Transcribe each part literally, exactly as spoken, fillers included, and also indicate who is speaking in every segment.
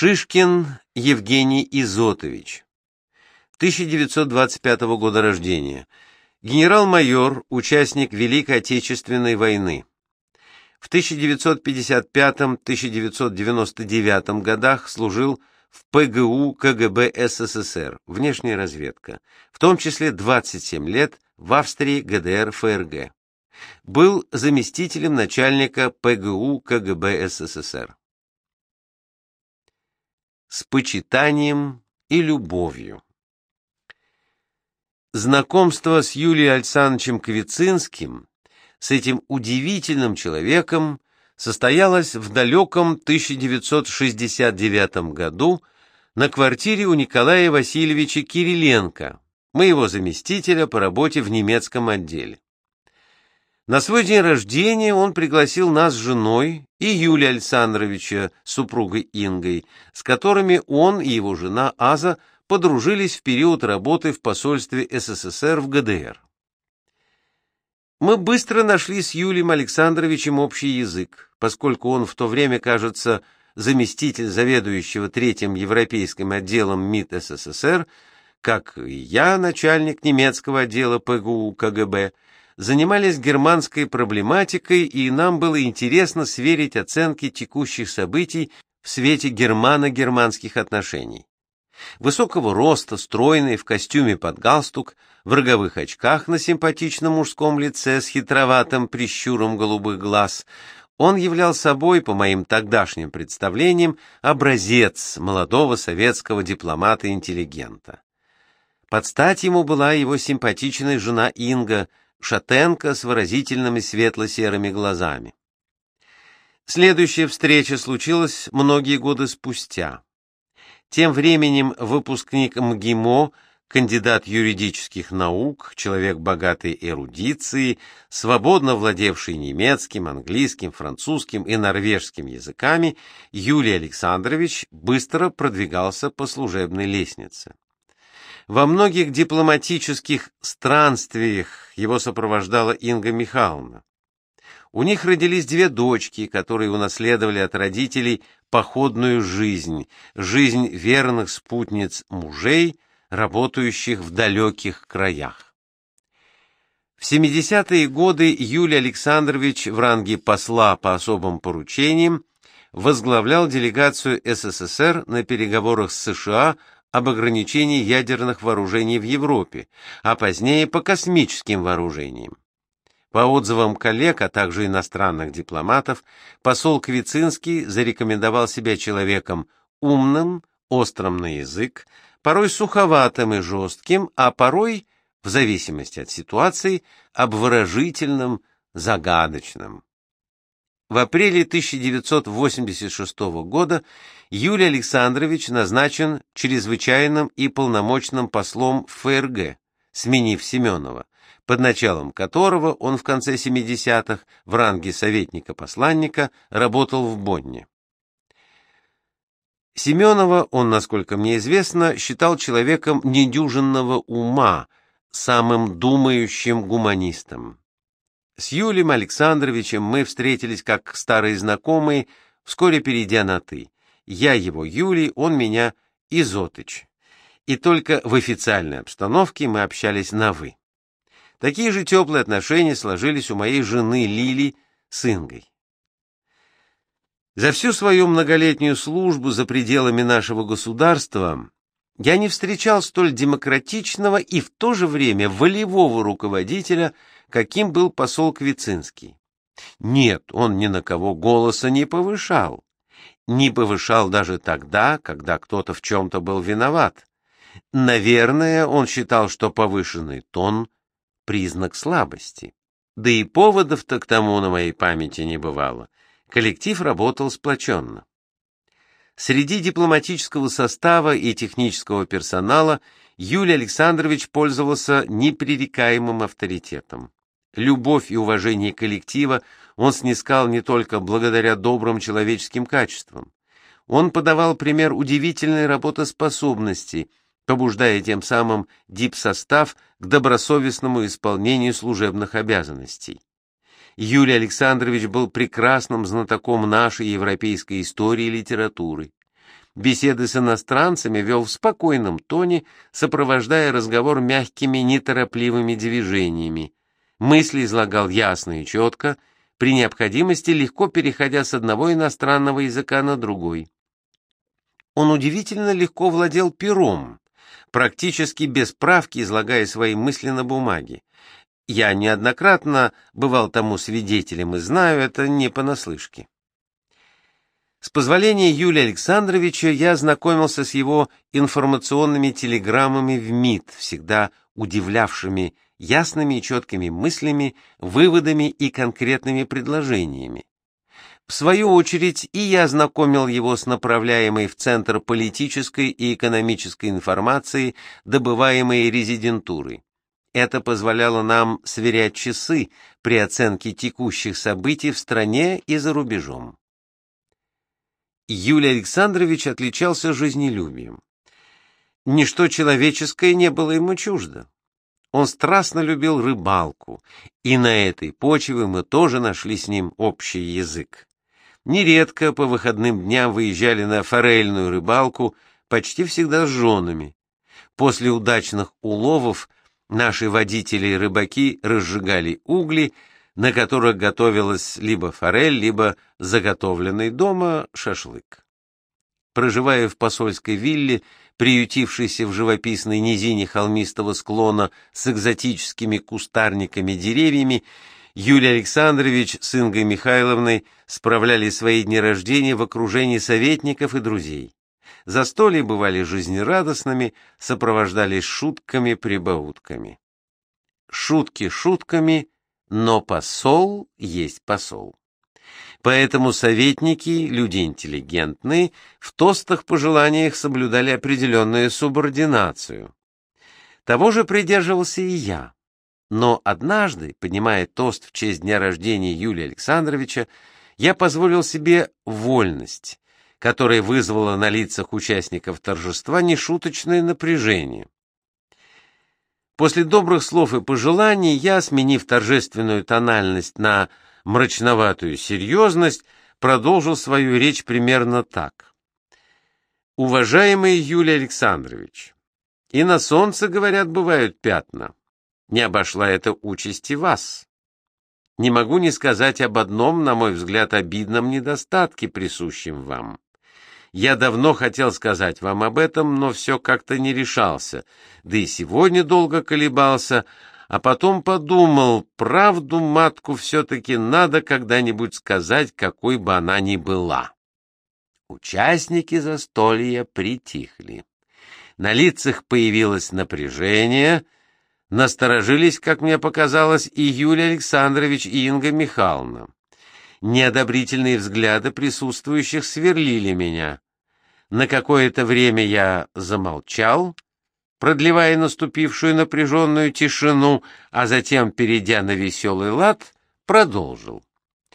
Speaker 1: Шишкин Евгений Изотович, тысяча девятьсот двадцать пятого года рождения, генерал-майор, участник Великой Отечественной войны. В тысяча девятьсот пятьдесят пятом — тысяча девятьсот девяносто девятом годах служил в ПГУ КГБ СССР, внешняя разведка, в том числе двадцать семь лет в Австрии, ГДР, ФРГ. Был заместителем начальника ПГУ КГБ СССР. С почитанием и любовью. Знакомство с Юлием Александровичем Квицинским, с этим удивительным человеком, состоялось в далеком тысяча девятьсот шестьдесят девятом году на квартире у Николая Васильевича Кириленко, моего заместителя по работе в немецком отделе. На свой день рождения он пригласил нас с женой и Юлия Александровича, супругой Ингой, с которыми он и его жена Аза подружились в период работы в посольстве СССР в ГДР. Мы быстро нашли с Юлием Александровичем общий язык, поскольку он в то время, кажется, заместитель заведующего третьим европейским отделом МИД СССР, как и я, начальник немецкого отдела ПГУ КГБ, занимались германской проблематикой, и нам было интересно сверить оценки текущих событий в свете германо-германских отношений. Высокого роста, стройный, в костюме под галстук, в роговых очках на симпатичном мужском лице с хитроватым прищуром голубых глаз, он являл собой, по моим тогдашним представлениям, образец молодого советского дипломата-интеллигента. Под стать ему была его симпатичная жена Инга, шатенка с выразительными светло-серыми глазами. Следующая встреча случилась многие годы спустя. Тем временем выпускник МГИМО, кандидат юридических наук, человек богатой эрудиции, свободно владевший немецким, английским, французским и норвежским языками, Юлий Александрович быстро продвигался по служебной лестнице. Во многих дипломатических странствиях его сопровождала Инга Михайловна. У них родились две дочки, которые унаследовали от родителей походную жизнь, жизнь верных спутниц мужей, работающих в далеких краях. В семидесятые годы Юлий Александрович в ранге посла по особым поручениям возглавлял делегацию СССР на переговорах с США об ограничении ядерных вооружений в Европе, а позднее по космическим вооружениям. По отзывам коллег, а также иностранных дипломатов, посол Квицинский зарекомендовал себя человеком умным, острым на язык, порой суховатым и жестким, а порой, в зависимости от ситуации, обворожительным, загадочным. В апреле тысяча девятьсот восемьдесят шестого года Юлий Александрович назначен чрезвычайным и полномочным послом в ФРГ, сменив Семенова, под началом которого он в конце семидесятых в ранге советника-посланника работал в Бонне. Семенова он, насколько мне известно, считал человеком недюжинного ума, самым думающим гуманистом. С Юлием Александровичем мы встретились как старые знакомые, вскоре перейдя на «ты». Я его Юлий, он меня Изотыч. И только в официальной обстановке мы общались на «вы». Такие же теплые отношения сложились у моей жены Лили с Ингой. За всю свою многолетнюю службу за пределами нашего государства я не встречал столь демократичного и в то же время волевого руководителя, каким был посол Квицинский. Нет, он ни на кого голоса не повышал. Не повышал даже тогда, когда кто-то в чем-то был виноват. Наверное, он считал, что повышенный тон — признак слабости. Да и поводов-то к тому на моей памяти не бывало. Коллектив работал сплоченно. Среди дипломатического состава и технического персонала Юлий Александрович пользовался непререкаемым авторитетом. Любовь и уважение коллектива он снискал не только благодаря добрым человеческим качествам. Он подавал пример удивительной работоспособности, побуждая тем самым дипсостав к добросовестному исполнению служебных обязанностей. Юлий Александрович был прекрасным знатоком нашей европейской истории и литературы. Беседы с иностранцами вел в спокойном тоне, сопровождая разговор мягкими, неторопливыми движениями. Мысли излагал ясно и четко, при необходимости легко переходя с одного иностранного языка на другой. Он удивительно легко владел пером, практически без правки излагая свои мысли на бумаге. Я неоднократно бывал тому свидетелем и знаю это не понаслышке. С позволения Юлия Александровича я ознакомился с его информационными телеграммами в МИД, всегда удивлявшими ясными и четкими мыслями, выводами и конкретными предложениями. В свою очередь и я ознакомил его с направляемой в Центр политической и экономической информации, добываемой резидентурой. Это позволяло нам сверять часы при оценке текущих событий в стране и за рубежом. Юлий Александрович отличался жизнелюбием. Ничто человеческое не было ему чуждо. Он страстно любил рыбалку, и на этой почве мы тоже нашли с ним общий язык. Нередко по выходным дням выезжали на форельную рыбалку, почти всегда с женами. После удачных уловов наши водители и рыбаки разжигали угли, на которых готовилась либо форель, либо заготовленный дома шашлык. Проживая в посольской вилле, приютившейся в живописной низине холмистого склона с экзотическими кустарниками, деревьями, Юлий Александрович с Ингой Михайловной справляли свои дни рождения в окружении советников и друзей. Застолья бывали жизнерадостными, сопровождались шутками-прибаутками. Шутки шутками, но посол есть посол. Поэтому советники, люди интеллигентные, в тостах-пожеланиях соблюдали определенную субординацию. Того же придерживался и я. Но однажды, поднимая тост в честь дня рождения Юлия Александровича, я позволил себе вольность, которая вызвала на лицах участников торжества нешуточное напряжение. После добрых слов и пожеланий я, сменив торжественную тональность на мрачноватую серьезность, продолжил свою речь примерно так. «Уважаемый Юлий Александрович, и на солнце, говорят, бывают пятна. Не обошла эта участь и вас. Не могу не сказать об одном, на мой взгляд, обидном недостатке, присущем вам. Я давно хотел сказать вам об этом, но все как-то не решался, да и сегодня долго колебался, а потом подумал, правду матку все-таки надо когда-нибудь сказать, какой бы она ни была». Участники застолья притихли. На лицах появилось напряжение, насторожились, как мне показалось, и Юлий Александрович, и Инга Михайловна. Неодобрительные взгляды присутствующих сверлили меня. На какое-то время я замолчал, продлевая наступившую напряженную тишину, а затем, перейдя на веселый лад, продолжил.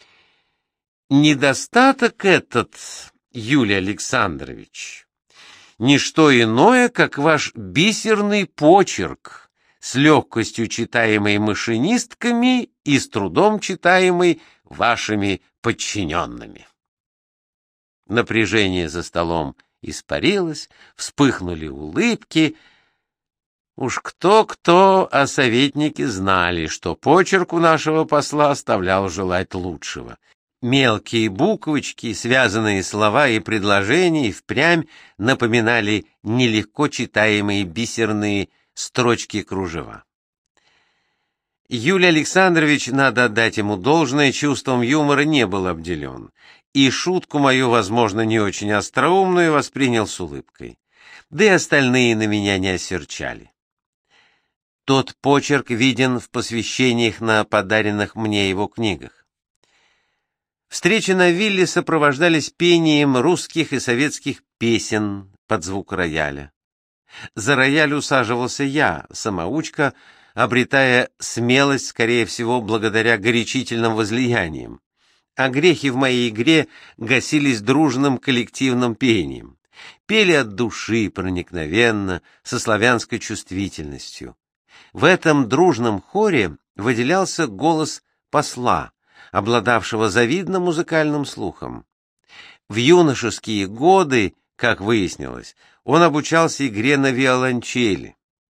Speaker 1: Недостаток этот, Юлий Александрович, не что иное, как ваш бисерный почерк, с легкостью читаемый машинистками и с трудом читаемый вашими подчиненными. Напряжение за столом испарилось, вспыхнули улыбки. Уж кто-кто, а советники знали, что почерк у нашего посла оставлял желать лучшего. Мелкие буквочки, связанные слова и предложения впрямь напоминали нелегко читаемые бисерные строчки кружева. Юлий Александрович, надо отдать ему должное, чувством юмора не был обделен, и шутку мою, возможно, не очень остроумную, воспринял с улыбкой. Да и остальные на меня не осерчали. Тот почерк виден в посвящениях на подаренных мне его книгах. Встречи на вилле сопровождались пением русских и советских песен под звук рояля. За рояль усаживался я, самоучка, обретая смелость, скорее всего, благодаря горячительным возлияниям. А грехи в моей игре гасились дружным коллективным пением. Пели от души, проникновенно, со славянской чувствительностью. В этом дружном хоре выделялся голос посла, обладавшего завидным музыкальным слухом. В юношеские годы, Как выяснилось, он обучался игре на виолончели.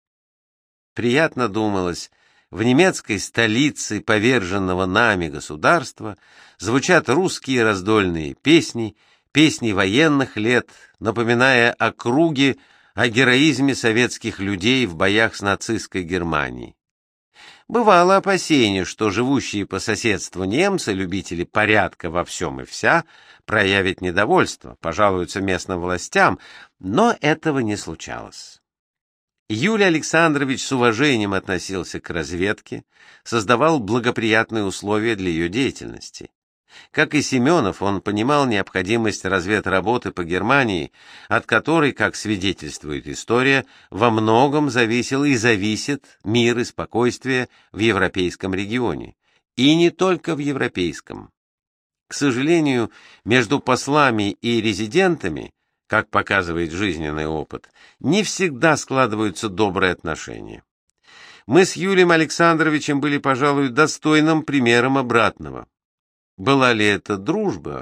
Speaker 1: Приятно думалось, в немецкой столице поверженного нами государства звучат русские раздольные песни, песни военных лет, напоминая округи о героизме советских людей в боях с нацистской Германией. Бывало опасение, что живущие по соседству немцы, любители порядка во всем и вся, проявят недовольство, пожалуются местным властям, но этого не случалось. Юлий Александрович с уважением относился к разведке, создавал благоприятные условия для ее деятельности. Как и Семенов, он понимал необходимость разведработы по Германии, от которой, как свидетельствует история, во многом зависел и зависит мир и спокойствие в европейском регионе. И не только в европейском. К сожалению, между послами и резидентами, как показывает жизненный опыт, не всегда складываются добрые отношения. Мы с Юлием Александровичем были, пожалуй, достойным примером обратного. Была ли это дружба?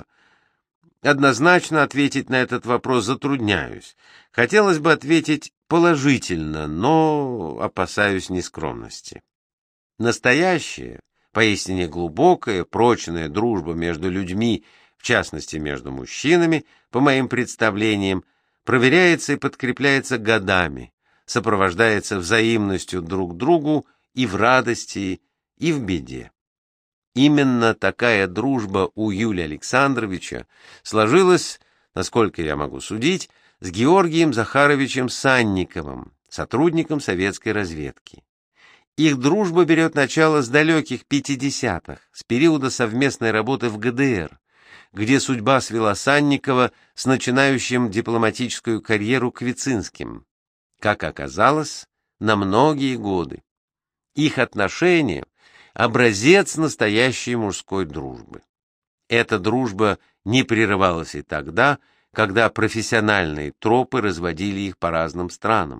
Speaker 1: Однозначно ответить на этот вопрос затрудняюсь. Хотелось бы ответить положительно, но опасаюсь нескромности. Настоящая, поистине глубокая, прочная дружба между людьми, в частности между мужчинами, по моим представлениям, проверяется и подкрепляется годами, сопровождается взаимностью друг к другу и в радости, и в беде. Именно такая дружба у Юлия Александровича сложилась, насколько я могу судить, с Георгием Захаровичем Санниковым, сотрудником советской разведки. Их дружба берет начало с далеких пятидесятых, с периода совместной работы в ГДР, где судьба свела Санникова с начинающим дипломатическую карьеру Квицинским, как оказалось, на многие годы. Их отношения — образец настоящей мужской дружбы. Эта дружба не прерывалась и тогда, когда профессиональные тропы разводили их по разным странам.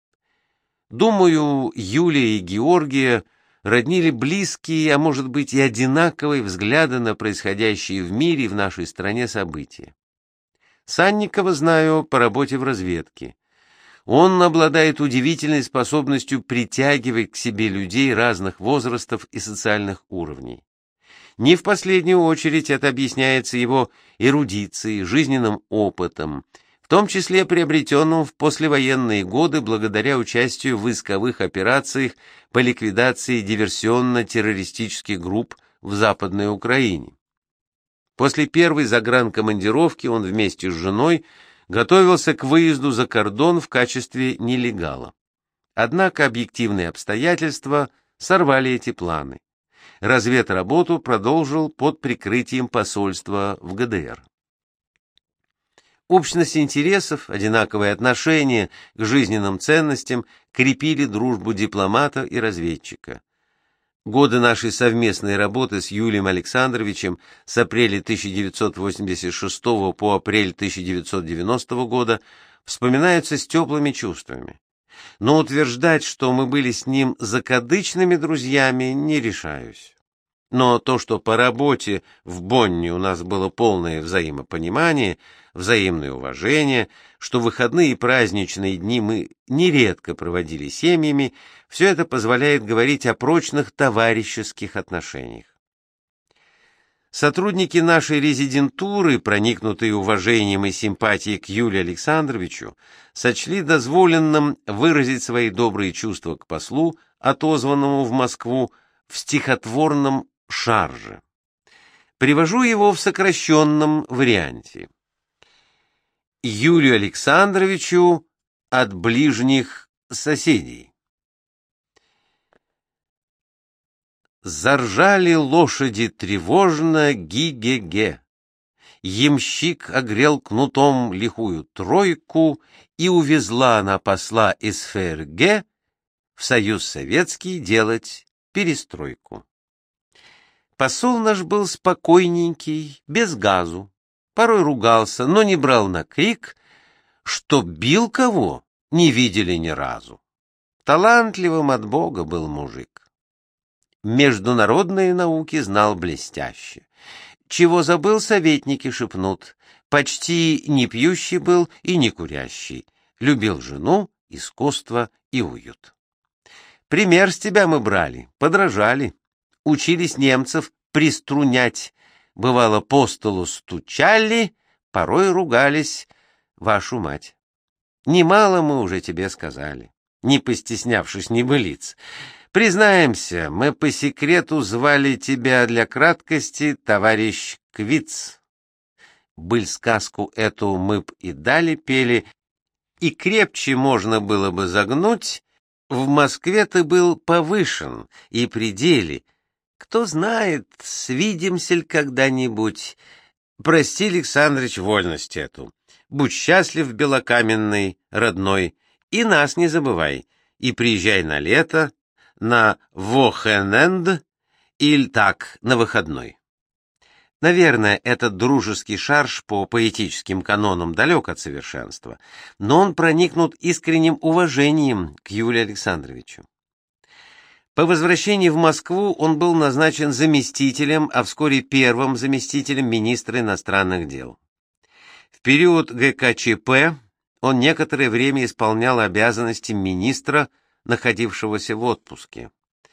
Speaker 1: Думаю, Юлия и Георгия роднили близкие, а может быть и одинаковые взгляды на происходящие в мире и в нашей стране события. Санникова знаю по работе в разведке. Он обладает удивительной способностью притягивать к себе людей разных возрастов и социальных уровней. Не в последнюю очередь это объясняется его эрудицией, жизненным опытом, в том числе приобретенным в послевоенные годы благодаря участию в войсковых операциях по ликвидации диверсионно-террористических групп в Западной Украине. После первой загранкомандировки он вместе с женой готовился к выезду за кордон в качестве нелегала. Однако объективные обстоятельства сорвали эти планы. Разведработу продолжил под прикрытием посольства в ГДР. Общность интересов, одинаковое отношение к жизненным ценностям крепили дружбу дипломата и разведчика. Годы нашей совместной работы с Юлием Александровичем с апреля тысяча девятьсот восемьдесят шестого по апрель тысяча девятьсот девяностого года вспоминаются с теплыми чувствами. Но утверждать, что мы были с ним закадычными друзьями, не решаюсь. Но то, что по работе в Бонне у нас было полное взаимопонимание, взаимное уважение, что выходные и праздничные дни мы нередко проводили семьями, все это позволяет говорить о прочных товарищеских отношениях. Сотрудники нашей резидентуры, проникнутые уважением и симпатией к Юлию Александровичу, сочли дозволенным выразить свои добрые чувства к послу, отозванному в Москву, в стихотворном шарже. Привожу его в сокращенном варианте. Юлию Александровичу от ближних соседей. Заржали лошади тревожно ги-ге-ге. Ямщик огрел кнутом лихую тройку, и увезла она посла из ФРГ в Союз Советский делать перестройку. Посол наш был спокойненький, без газу, порой ругался, но не брал на крик, что бил кого, не видели ни разу. Талантливым от Бога был мужик. Международные науки знал блестяще. Чего забыл, советники шепнут. почти не пьющий был и не курящий, любил жену, искусство и уют. Пример с тебя мы брали, подражали, учились немцев приструнять, бывало по столу стучали, порой ругались, вашу мать. Немало мы уже тебе сказали, не постеснявшись небылиц. Признаемся, мы по секрету звали тебя для краткости товарищ Квиц. Быль сказку эту мы б и дали пели, и крепче можно было бы загнуть. В Москве ты был повышен и при деле. Кто знает, свидимся ли когда-нибудь. Прости, Александрыч, вольность эту. Будь счастлив, белокаменный, родной, и нас не забывай, и приезжай на лето, на вохененд, или так, на выходной. Наверное, этот дружеский шарж по поэтическим канонам далек от совершенства, но он проникнут искренним уважением к Юлию Александровичу. По возвращении в Москву он был назначен заместителем, а вскоре первым заместителем министра иностранных дел. В период ГКЧП он некоторое время исполнял обязанности министра, находившегося в отпуске.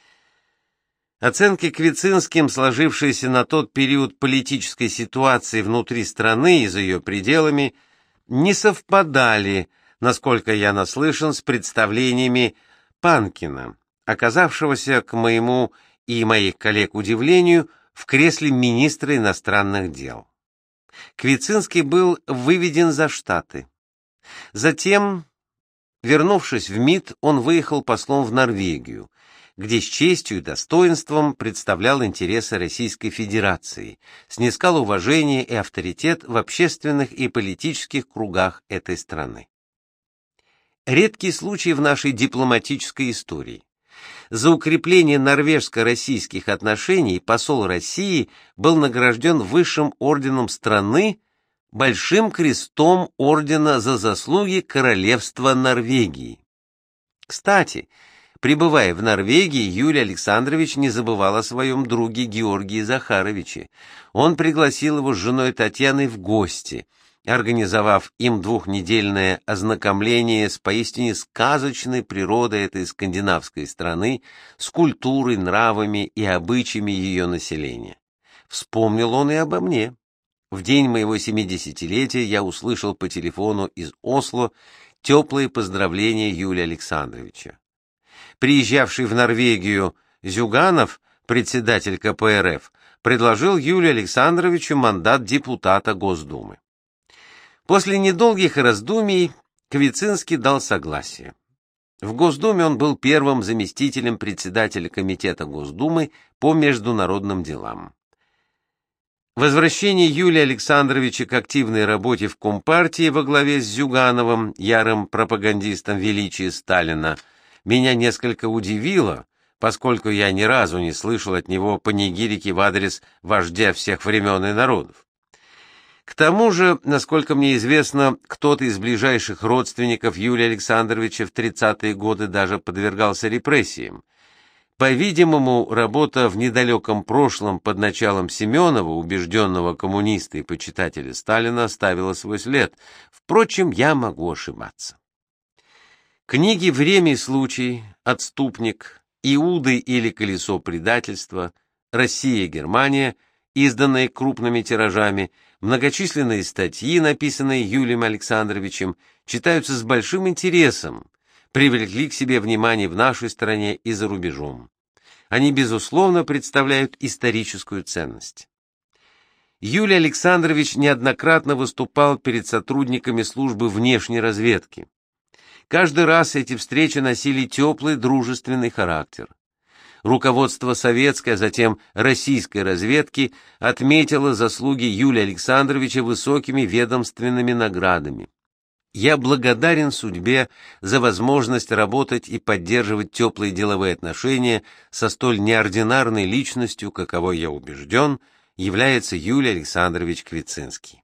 Speaker 1: Оценки Квицинским сложившейся на тот период политической ситуации внутри страны и за ее пределами не совпадали, насколько я наслышан, с представлениями Панкина, оказавшегося, к моему и моих коллег удивлению, в кресле министра иностранных дел. Квицинский был выведен за Штаты. Затем, вернувшись в МИД, он выехал послом в Норвегию, где с честью и достоинством представлял интересы Российской Федерации, снискал уважение и авторитет в общественных и политических кругах этой страны. Редкий случай в нашей дипломатической истории. За укрепление норвежско-российских отношений посол России был награжден высшим орденом страны, Большим крестом ордена за заслуги Королевства Норвегии. Кстати, пребывая в Норвегии, Юлий Александрович не забывал о своем друге Георгии Захаровиче. Он пригласил его с женой Татьяной в гости, организовав им двухнедельное ознакомление с поистине сказочной природой этой скандинавской страны, с культурой, нравами и обычаями ее населения. Вспомнил он и обо мне. В день моего семидесятилетия я услышал по телефону из Осло теплые поздравления Юлия Александровича. Приезжавший в Норвегию Зюганов, председатель ка пэ эр эф, предложил Юлию Александровичу мандат депутата Госдумы. После недолгих раздумий Квицинский дал согласие. В Госдуме он был первым заместителем председателя комитета Госдумы по международным делам. Возвращение Юлия Александровича к активной работе в Компартии во главе с Зюгановым, ярым пропагандистом величия Сталина, меня несколько удивило, поскольку я ни разу не слышал от него панигирики в адрес вождя всех времен и народов. К тому же, насколько мне известно, кто-то из ближайших родственников Юлия Александровича в тридцатые годы даже подвергался репрессиям. По-видимому, работа в недалеком прошлом под началом Семенова, убежденного коммуниста и почитателя Сталина, оставила свой след. Впрочем, я могу ошибаться. Книги «Время и случай», «Отступник», «Иуды или колесо предательства», «Россия и Германия», изданные крупными тиражами, многочисленные статьи, написанные Юлием Александровичем, читаются с большим интересом, привлекли к себе внимание в нашей стране и за рубежом. Они, безусловно, представляют историческую ценность. Юлий Александрович неоднократно выступал перед сотрудниками службы внешней разведки. Каждый раз эти встречи носили теплый, дружественный характер. Руководство советской, а затем российской разведки отметило заслуги Юлия Александровича высокими ведомственными наградами. Я благодарен судьбе за возможность работать и поддерживать теплые деловые отношения со столь неординарной личностью, каковой, я убежден, является Юлий Александрович Квицинский.